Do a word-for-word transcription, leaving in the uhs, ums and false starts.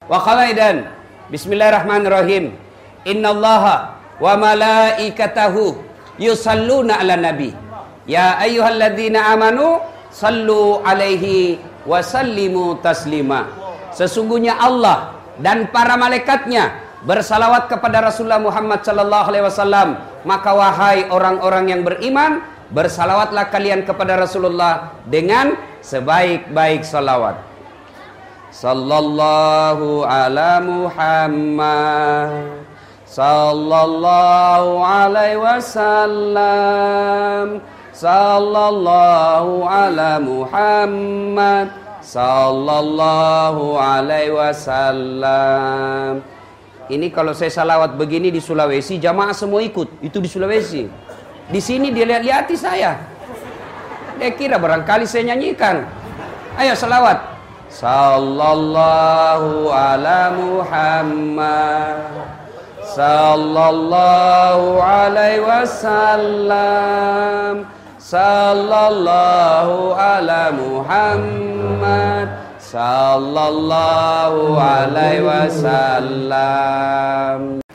Wa qaidan. Bismillahirrahmanirrahim. Innallaha wa malaikatahu yusalluna 'alan nabi. Ya ayyuhalladzina amanu sallu 'alaihi wa sallimu taslima. Sesungguhnya Allah dan para malaikatnya bersalawat kepada Rasulullah Muhammad sallallahu alaihi wasallam. Maka wahai orang-orang yang beriman, bersalawatlah kalian kepada Rasulullah dengan sebaik-baik salawat. Sallallahu ala Muhammad, sallallahu alaihi wasallam, sallallahu ala Muhammad, sallallahu alaihi wasallam. Ini kalau saya salawat begini di Sulawesi, jamaah semua ikut. Itu di Sulawesi. Di sini dia lihat-lihati saya. Dia kira barangkali saya nyanyikan. Ayo salawat. Sallallahu ala Muhammad, sallallahu alaihi wasallam, sallallahu ala Muhammad, sallallahu alaihi wasallam.